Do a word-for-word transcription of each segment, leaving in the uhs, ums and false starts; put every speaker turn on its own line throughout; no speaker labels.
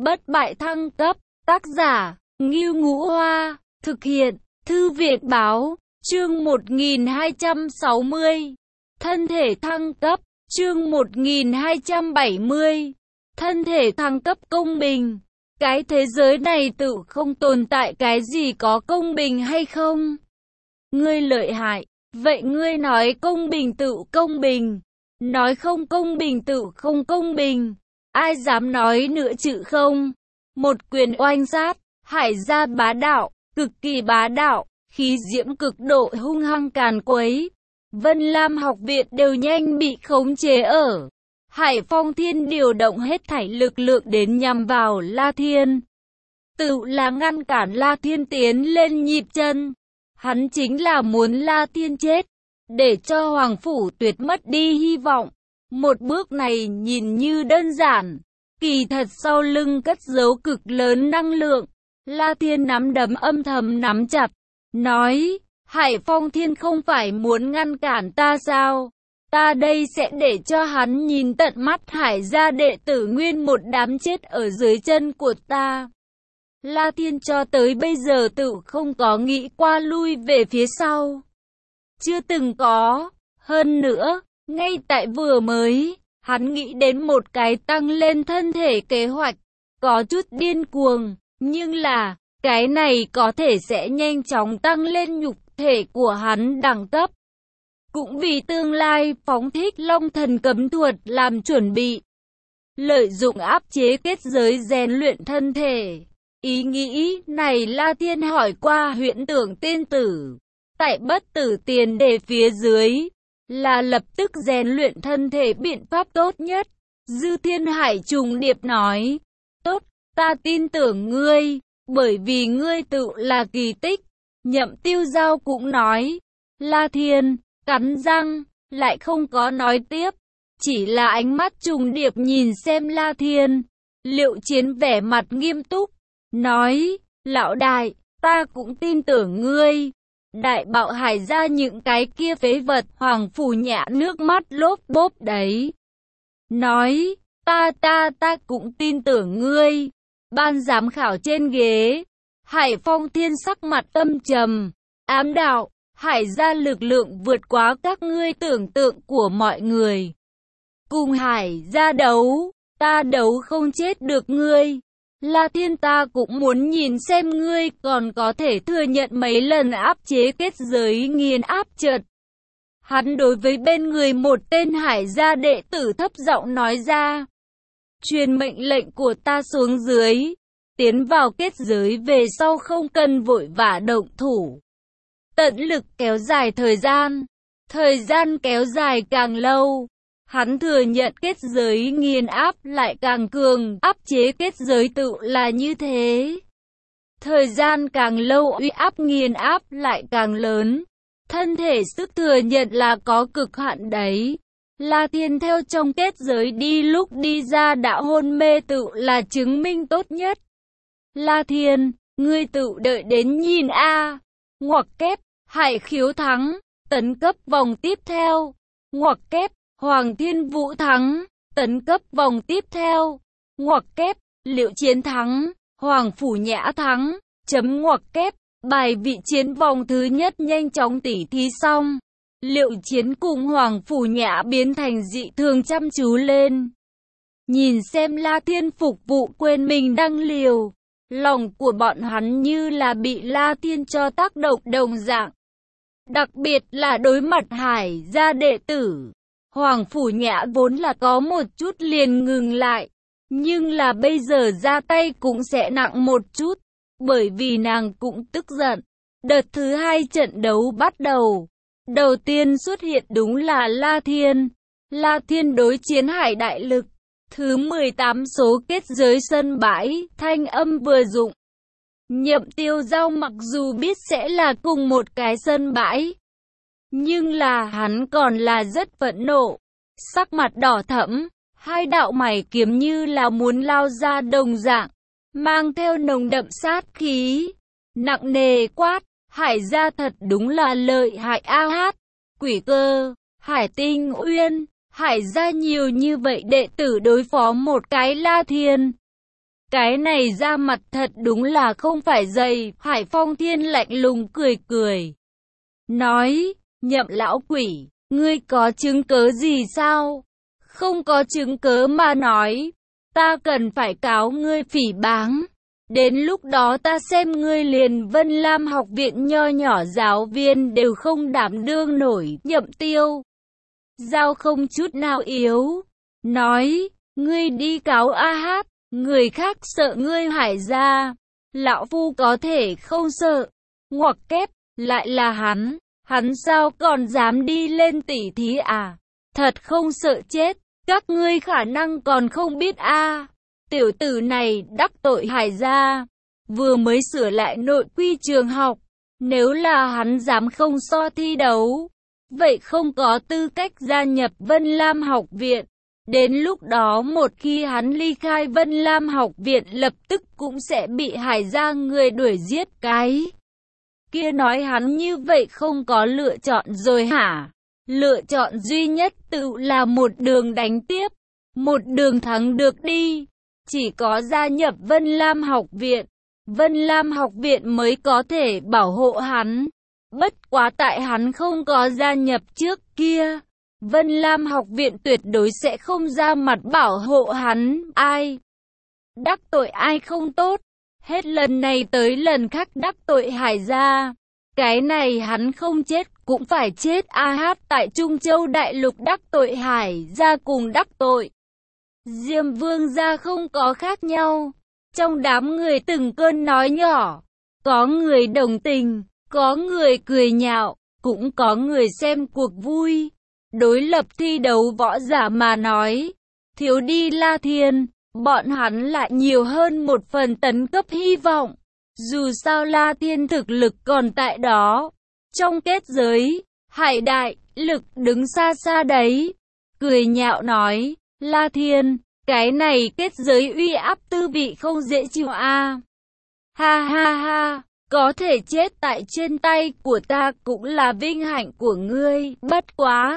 bất bại thăng cấp, tác giả, Ngưu Ngũ Hoa, thực hiện, Thư viện báo, chương một nghìn hai trăm sáu mươi, thân thể thăng cấp, chương một nghìn hai trăm bảy mươi, thân thể thăng cấp công bình. Cái thế giới này tự không tồn tại cái gì có công bình hay không? Ngươi lợi hại, vậy ngươi nói công bình tự công bình, nói không công bình tự không công bình, ai dám nói nữa chứ không? Một quyền oanh sát, Hải gia bá đạo, cực kỳ bá đạo, khí diễm cực độ hung hăng càn quấy. Vân Lam học viện đều nhanh bị khống chế ở. Hải Phong Thiên điều động hết thảy lực lượng đến nhằm vào La Thiên. Tự là ngăn cản La Thiên tiến lên nhịp chân. Hắn chính là muốn La Thiên chết, để cho Hoàng Phủ Tuyệt mất đi hy vọng. Một bước này nhìn như đơn giản, kỳ thật sau lưng cất giấu cực lớn năng lượng. La Thiên nắm đấm âm thầm nắm chặt, nói, Hải Phong Thiên không phải muốn ngăn cản ta sao? Ta đây sẽ để cho hắn nhìn tận mắt Hải gia đệ tử nguyên một đám chết ở dưới chân của ta. La Thiên cho tới bây giờ tự không có nghĩ qua lui về phía sau. Chưa từng có. Hơn nữa, ngay tại vừa mới, hắn nghĩ đến một cái tăng lên thân thể kế hoạch, có chút điên cuồng, nhưng là, cái này có thể sẽ nhanh chóng tăng lên nhục thể của hắn đẳng cấp. Cũng vì tương lai phóng thích Long Thần Cấm Thuật làm chuẩn bị. Lợi dụng áp chế kết giới rèn luyện thân thể. Ý nghĩ này La Thiên hỏi qua Huyễn Tưởng Tiên Tử. Tại bất tử tiền đề phía dưới, là lập tức rèn luyện thân thể biện pháp tốt nhất. Dư Thiên Hải trùng điệp nói, tốt, ta tin tưởng ngươi, bởi vì ngươi tự là kỳ tích. Nhậm Tiêu Giao cũng nói, La Thiên, cắn răng, lại không có nói tiếp, chỉ là ánh mắt trùng điệp nhìn xem La Thiên. Liệu Chiến vẻ mặt nghiêm túc, nói, lão đại, ta cũng tin tưởng ngươi. Đại bạo Hải ra những cái kia phế vật. Hoàng Phủ Nhã nước mắt lốp bốp đấy, nói, ta ta ta cũng tin tưởng ngươi. Ban giám khảo trên ghế, Hải Phong Thiên sắc mặt âm trầm, ám đạo, Hải gia lực lượng vượt quá các ngươi tưởng tượng của mọi người. Cùng Hải gia đấu, ta đấu không chết được ngươi. La Thiên, ta cũng muốn nhìn xem ngươi còn có thể thừa nhận mấy lần áp chế kết giới nghiền áp trượt. Hắn đối với bên người một tên Hải gia đệ tử thấp giọng nói ra, truyền mệnh lệnh của ta xuống dưới, tiến vào kết giới về sau không cần vội vã động thủ. Tận lực kéo dài thời gian, thời gian kéo dài càng lâu, hắn thừa nhận kết giới nghiền áp lại càng cường, áp chế kết giới tự là như thế. Thời gian càng lâu uy áp nghiền áp lại càng lớn, thân thể sức thừa nhận là có cực hạn đấy. La Thiên theo trong kết giới đi lúc đi ra đã hôn mê tự là chứng minh tốt nhất. La Thiên, ngươi tự đợi đến nhìn a. Ngoặc kép, Hải Khiếu thắng, tấn cấp vòng tiếp theo. Ngoặc kép, Hoàng Thiên Vũ thắng, tấn cấp vòng tiếp theo. Ngoặc kép, Liệu Chiến thắng, Hoàng Phủ Nhã thắng. Chấm ngoặc kép, bài vị chiến vòng thứ nhất nhanh chóng tỉ thí xong. Liệu Chiến cùng Hoàng Phủ Nhã biến thành dị thường chăm chú lên. Nhìn xem La Thiên phục vụ quên mình đang liều. Lòng của bọn hắn như là bị La Thiên cho tác động đồng dạng. Đặc biệt là đối mặt Hải gia đệ tử. Hoàng Phủ Nhã vốn là có một chút liền ngừng lại. Nhưng là bây giờ ra tay cũng sẽ nặng một chút. Bởi vì nàng cũng tức giận. Đợt thứ hai trận đấu bắt đầu. Đầu tiên xuất hiện đúng là La Thiên. La Thiên đối chiến Hải đại lực. Thứ mười tám số kết giới sân bãi, thanh âm vừa dụng. Nhậm Tiêu Giao mặc dù biết sẽ là cùng một cái sân bãi, nhưng là hắn còn là rất phẫn nộ. Sắc mặt đỏ thẫm, hai đạo mày kiếm như là muốn lao ra đồng dạng, mang theo nồng đậm sát khí. Nặng nề quát, Hải gia thật đúng là lợi hại a hát. Quỷ Cơ, Hải Tinh Uyên, Hải gia nhiều như vậy đệ tử đối phó một cái La Thiên. Cái này da mặt thật đúng là không phải dày. Hải Phong Thiên lạnh lùng cười cười. Nói, Nhậm lão quỷ, ngươi có chứng cớ gì sao? Không có chứng cớ mà nói, ta cần phải cáo ngươi phỉ báng. Đến lúc đó ta xem ngươi liền Vân Lam học viện nho nhỏ giáo viên đều không đảm đương nổi. Nhậm Tiêu Giao không chút nào yếu. Nói, ngươi đi cáo A Hát, người khác sợ ngươi Hải gia. Lão Phu có thể không sợ. Ngoặc kép, lại là hắn. Hắn sao còn dám đi lên tỉ thí à? Thật không sợ chết. Các ngươi khả năng còn không biết a à. Tiểu tử này đắc tội Hải gia. Vừa mới sửa lại nội quy trường học. Nếu là hắn dám không so thi đấu, vậy không có tư cách gia nhập Vân Lam học viện. Đến lúc đó một khi hắn ly khai Vân Lam học viện lập tức cũng sẽ bị Hải gia người đuổi giết cái. Kia nói hắn như vậy không có lựa chọn rồi hả? Lựa chọn duy nhất tự là một đường đánh tiếp, một đường thắng được đi. Chỉ có gia nhập Vân Lam học viện, Vân Lam học viện mới có thể bảo hộ hắn. Bất quá tại hắn không có gia nhập trước kia, Vân Lam học viện tuyệt đối sẽ không ra mặt bảo hộ hắn. Ai đắc tội ai không tốt, hết lần này tới lần khác đắc tội Hải gia. Cái này hắn không chết cũng phải chết. A Hát tại Trung Châu Đại Lục đắc tội Hải gia cùng đắc tội Diêm Vương gia không có khác nhau. Trong đám người từng cơn nói nhỏ, có người đồng tình, có người cười nhạo, cũng có người xem cuộc vui. Đối lập thi đấu võ giả mà nói, thiếu đi La Thiên, bọn hắn lại nhiều hơn một phần tấn cấp hy vọng. Dù sao La Thiên thực lực còn tại đó. Trong kết giới, Hải Đại Lực đứng xa xa đấy. Cười nhạo nói, La Thiên, cái này kết giới uy áp tư vị không dễ chịu a à. Ha ha ha, có thể chết tại trên tay của ta cũng là vinh hạnh của ngươi. Bất quá,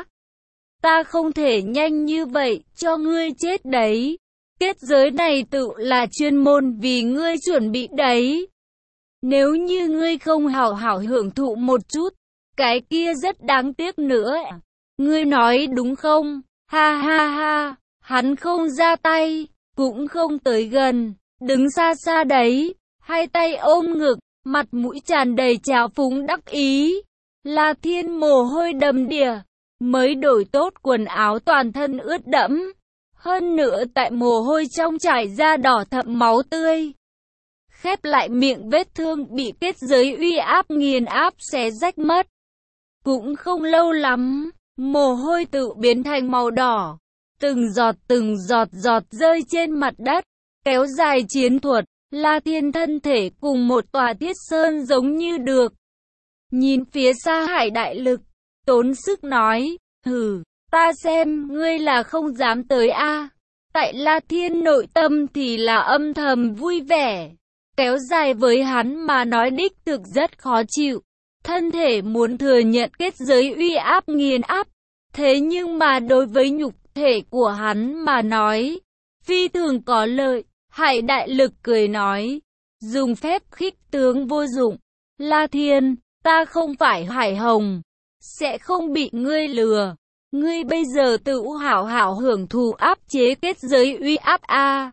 ta không thể nhanh như vậy cho ngươi chết đấy. Kết giới này tự là chuyên môn vì ngươi chuẩn bị đấy. Nếu như ngươi không hảo hảo hưởng thụ một chút, cái kia rất đáng tiếc nữa. Ngươi nói đúng không? Ha ha ha, hắn không ra tay, cũng không tới gần, đứng xa xa đấy, hai tay ôm ngực, mặt mũi tràn đầy trào phúng đắc ý. La Thiên mồ hôi đầm đìa, mới đổi tốt quần áo toàn thân ướt đẫm. Hơn nữa tại mồ hôi trong chảy ra đỏ thẫm máu tươi. Khép lại miệng vết thương bị kết giới uy áp nghiền áp xé rách mất. Cũng không lâu lắm, mồ hôi tự biến thành màu đỏ. Từng giọt từng giọt giọt rơi trên mặt đất. Kéo dài chiến thuật, La Thiên thân thể cùng một tòa thiết sơn giống như được. Nhìn phía xa Hải Đại Lực, tốn sức nói, hừ, ta xem ngươi là không dám tới a à. Tại La Thiên nội tâm thì là âm thầm vui vẻ. Kéo dài với hắn mà nói đích thực rất khó chịu. Thân thể muốn thừa nhận kết giới uy áp nghiền áp. Thế nhưng mà đối với nhục thể của hắn mà nói, phi thường có lợi. Hải Đại Lực cười nói, dùng phép khích tướng vô dụng. La Thiên, ta không phải Hải Hồng, sẽ không bị ngươi lừa. Ngươi bây giờ tự hảo hảo hưởng thụ áp chế kết giới uy áp a à.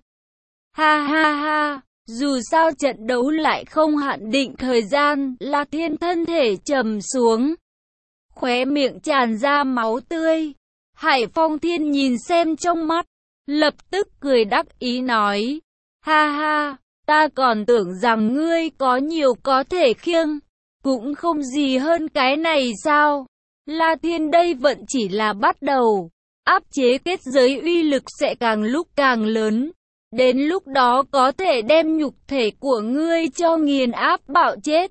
Ha ha ha, dù sao trận đấu lại không hạn định thời gian. La Thiên thân thể trầm xuống, khóe miệng tràn ra máu tươi. Hải Phong Thiên nhìn xem trong mắt, lập tức cười đắc ý nói, ha ha, ta còn tưởng rằng ngươi có nhiều có thể khiêng, cũng không gì hơn cái này sao? La Thiên đây vẫn chỉ là bắt đầu, áp chế kết giới uy lực sẽ càng lúc càng lớn. Đến lúc đó có thể đem nhục thể của ngươi cho nghiền áp bạo chết.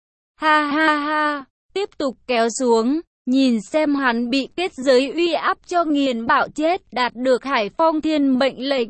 Ha ha ha, tiếp tục kéo xuống, nhìn xem hắn bị kết giới uy áp cho nghiền bạo chết, đạt được Hải Phong Thiên mệnh lệnh.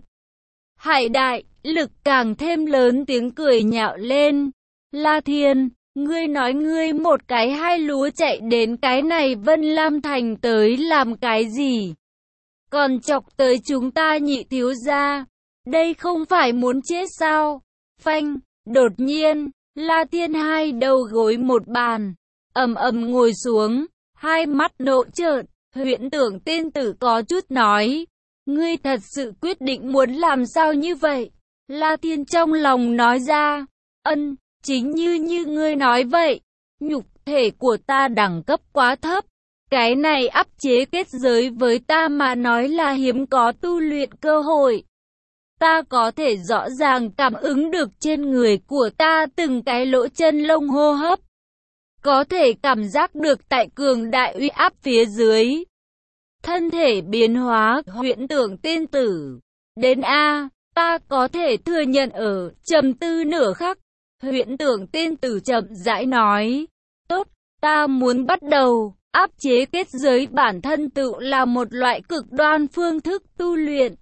Hải Đại Lực càng thêm lớn tiếng cười nhạo lên. La Thiên, ngươi nói ngươi một cái hai lúa chạy đến cái này Vân Lam Thành tới làm cái gì? Còn chọc tới chúng ta Nhị thiếu gia. Đây không phải muốn chết sao? Phanh, đột nhiên, La Thiên hai đầu gối một bàn, ầm ầm ngồi xuống, hai mắt độ trợn, Huyễn Tưởng Tiên Tử có chút nói, ngươi thật sự quyết định muốn làm sao như vậy? La Thiên trong lòng nói ra, ân, chính như như ngươi nói vậy, nhục thể của ta đẳng cấp quá thấp, cái này áp chế kết giới với ta mà nói là hiếm có tu luyện cơ hội. Ta có thể rõ ràng cảm ứng được trên người của ta từng cái lỗ chân lông hô hấp. Có thể cảm giác được tại cường đại uy áp phía dưới. Thân thể biến hóa, Huyễn Tưởng Tiên Tử. Đến A, ta có thể thừa nhận ở, trầm tư nửa khắc. Huyễn Tưởng Tiên Tử chậm rãi nói. Tốt, ta muốn bắt đầu. Áp chế kết giới bản thân tự là một loại cực đoan phương thức tu luyện.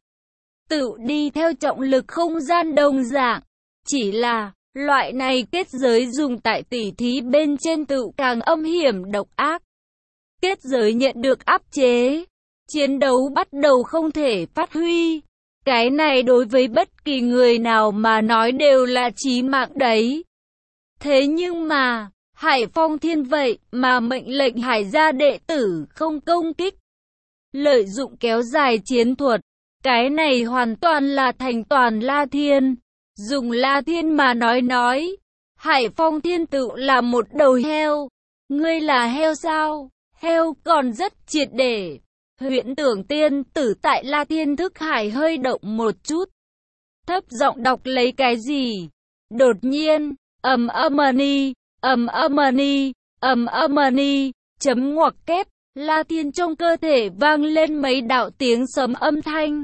Tự đi theo trọng lực không gian đồng dạng. Chỉ là, loại này kết giới dùng tại tỉ thí bên trên tự càng âm hiểm độc ác. Kết giới nhận được áp chế. Chiến đấu bắt đầu không thể phát huy. Cái này đối với bất kỳ người nào mà nói đều là chí mạng đấy. Thế nhưng mà, Hải Phong Thiên vậy mà mệnh lệnh Hải gia đệ tử không công kích. Lợi dụng kéo dài chiến thuật. Cái này hoàn toàn là thành toàn La Thiên. Dùng La Thiên mà nói nói. Hải Phong Thiên tự là một đầu heo. Ngươi là heo sao? Heo còn rất triệt để. Huyễn Tưởng Tiên Tử tại La Thiên thức hải hơi động một chút. Thấp giọng đọc lấy cái gì? Đột nhiên, ầm ầm ni, ầm ầm ni, ầm ầm ni, chấm ngoặc kép, La Thiên trong cơ thể vang lên mấy đạo tiếng sấm âm thanh.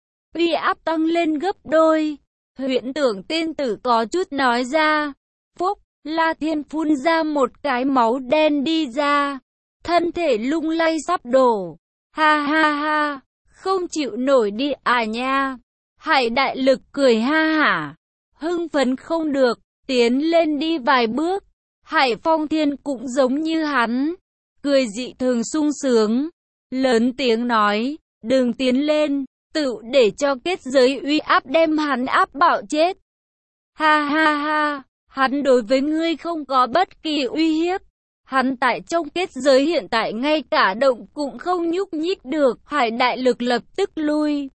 Uy áp tăng lên gấp đôi. Huyễn Tưởng Tiên Tử có chút nói ra. Phúc, La Thiên phun ra một cái máu đen đi ra. Thân thể lung lay sắp đổ. Ha ha ha, không chịu nổi đi à nha. Hải Đại Lực cười ha hả, hưng phấn không được, tiến lên đi vài bước. Hải Phong Thiên cũng giống như hắn, cười dị thường sung sướng, lớn tiếng nói, đừng tiến lên, tự để cho kết giới uy áp đem hắn áp bạo chết. Ha ha ha, hắn đối với ngươi không có bất kỳ uy hiếp. Hắn tại trong kết giới hiện tại ngay cả động cũng không nhúc nhích được. Hải Đại Lực lập tức lui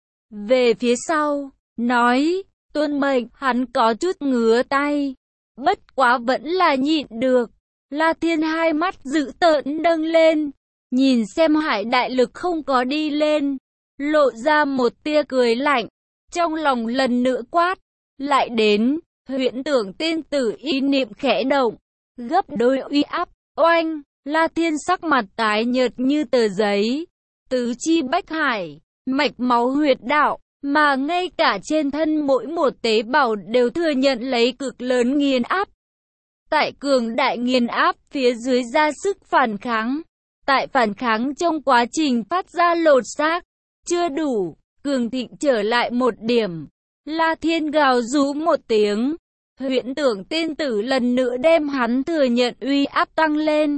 về phía sau, nói, tuân mệnh. Hắn có chút ngứa tay, bất quá vẫn là nhịn được. La Thiên hai mắt dữ tợn nâng lên, nhìn xem Hải Đại Lực không có đi lên, lộ ra một tia cười lạnh, trong lòng lần nữa quát, lại đến. Huyễn Tưởng Tiên Tử ý niệm khẽ động, gấp đôi uy áp, oanh, La Thiên sắc mặt tái nhợt như tờ giấy, tứ chi bách hải, mạch máu huyệt đạo, mà ngay cả trên thân mỗi một tế bào đều thừa nhận lấy cực lớn nghiền áp. Tại cường đại nghiền áp phía dưới ra sức phản kháng, tại phản kháng trong quá trình phát ra lột xác, chưa đủ, cường thịnh trở lại một điểm. La Thiên gào rú một tiếng. Huyễn Tưởng Tiên Tử lần nữa đem hắn thừa nhận uy áp tăng lên.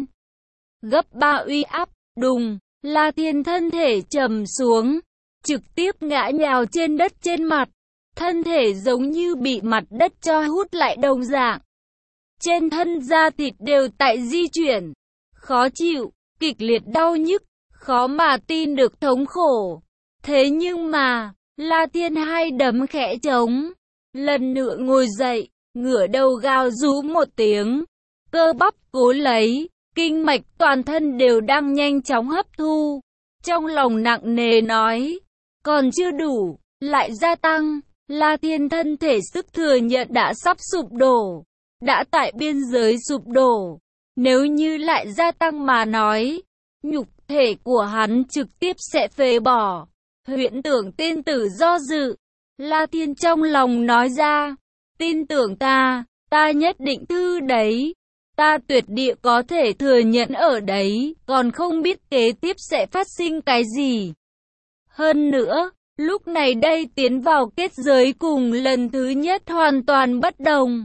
Gấp ba uy áp, đùng, La Thiên thân thể trầm xuống, trực tiếp ngã nhào trên đất trên mặt. Thân thể giống như bị mặt đất cho hút lại đồng dạng. Trên thân da thịt đều tại di chuyển, khó chịu, kịch liệt đau nhức, khó mà tin được thống khổ. Thế nhưng mà, La Thiên hai đấm khẽ trống, lần nữa ngồi dậy, ngửa đầu gào rú một tiếng, cơ bắp cố lấy, kinh mạch toàn thân đều đang nhanh chóng hấp thu. Trong lòng nặng nề nói, còn chưa đủ, lại gia tăng. La Thiên thân thể sức thừa nhận đã sắp sụp đổ, đã tại biên giới sụp đổ. Nếu như lại gia tăng mà nói, nhục thể của hắn trực tiếp sẽ phế bỏ. Huyễn Tưởng Tiên Tử do dự, La Thiên trong lòng nói ra, tin tưởng ta, ta nhất định thư đấy, ta tuyệt địa có thể thừa nhận ở đấy, còn không biết kế tiếp sẽ phát sinh cái gì. Hơn nữa, lúc này đây tiến vào kết giới cùng lần thứ nhất hoàn toàn bất đồng.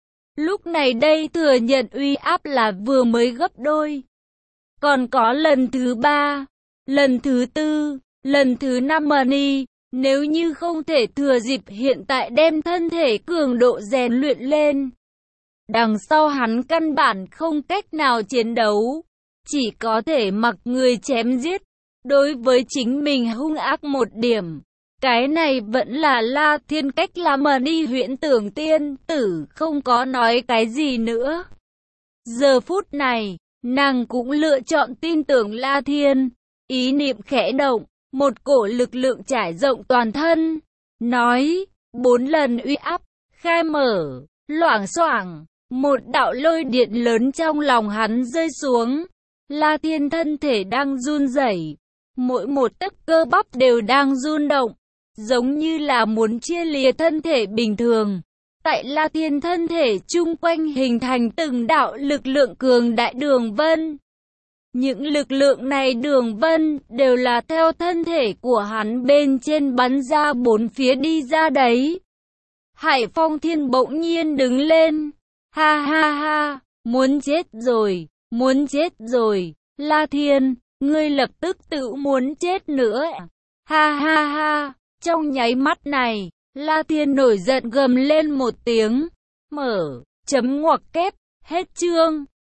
Lúc này đây thừa nhận uy áp là vừa mới gấp đôi. Còn có lần thứ ba, lần thứ tư, lần thứ năm mà ni, Nếu như không thể thừa dịp hiện tại đem thân thể cường độ rèn luyện lên, đằng sau hắn căn bản không cách nào chiến đấu, chỉ có thể mặc người chém giết. Đối với chính mình hung ác một điểm, cái này vẫn là La Thiên cách làm. Mà đi Huyễn Tưởng tiên tử không có nói cái gì nữa. Giờ phút này, nàng cũng lựa chọn tin tưởng La Thiên. Ý niệm khẽ động, một cổ lực lượng trải rộng toàn thân, nói, bốn lần uy áp, khai mở, loảng xoảng, một đạo lôi điện lớn trong lòng hắn rơi xuống. La Thiên thân thể đang run rẩy, mỗi một tấc cơ bắp đều đang run động, giống như là muốn chia lìa thân thể bình thường. Tại La Thiên thân thể chung quanh hình thành từng đạo lực lượng cường đại đường vân. Những lực lượng này đường vân đều là theo thân thể của hắn bên trên bắn ra bốn phía đi ra đấy. Hải Phong Thiên bỗng nhiên đứng lên. Ha ha ha, muốn chết rồi, muốn chết rồi, La Thiên, ngươi lập tức tự muốn chết nữa. Ha ha ha, trong nháy mắt này, La Thiên nổi giận gầm lên một tiếng. Mở, chấm ngoặc kép, hết chương.